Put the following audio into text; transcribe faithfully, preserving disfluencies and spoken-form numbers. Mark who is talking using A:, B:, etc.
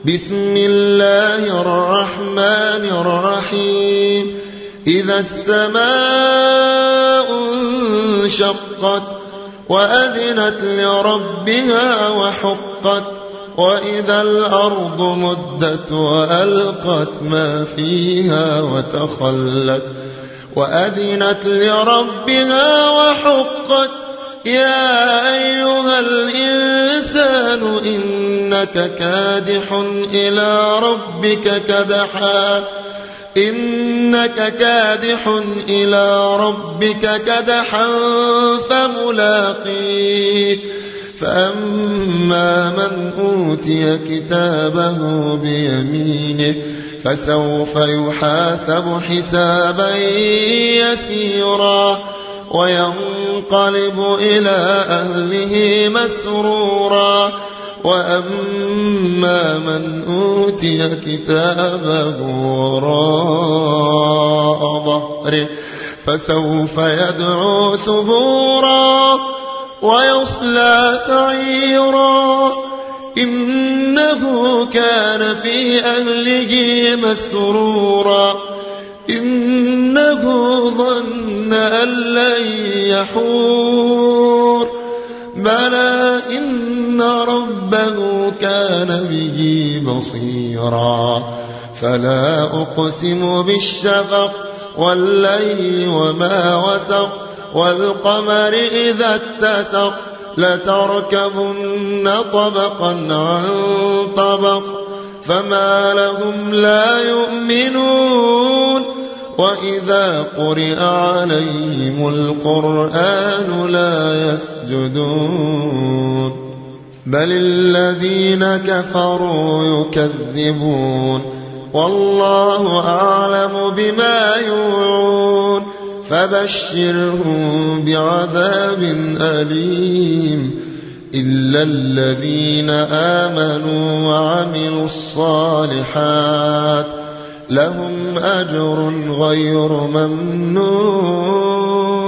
A: بسم الله الرحمن الرحيم إذا السماء انشقت وأذنت لربها وحقت وإذا الأرض مدت وألقت ما فيها وتخلت وأذنت لربها وحقت يا أيها الإنسان إنك كادح إلى ربك كدحا إنك كادح إلى ربك كدحا فملاقيه فأما من أوتي كتابه بيمينه فسوف يحاسب حسابا يسيرا وينقلب إلى أهله مسرورا وأما من أوتي كتابه وراء ظهره فسوف يدعو ثبورا ويصلى سعيرا إنه كان في أهله مسرورا إنه ظن أن لن يحور بلى إن ربه كان به بصيرا فلا أقسم بالشفق والليل وما وسق والقمر إذا اتسق لتركبن طبقا عن طبق فما لهم لا يؤمنون وإذا قرئ عليهم القرآن لا يسجدون بل الذين كفروا يكذبون والله أعلم بما يوعون فبشرهم بعذاب أليم إلا الذين آمنوا وعملوا الصالحات لهم أجر غير ممنون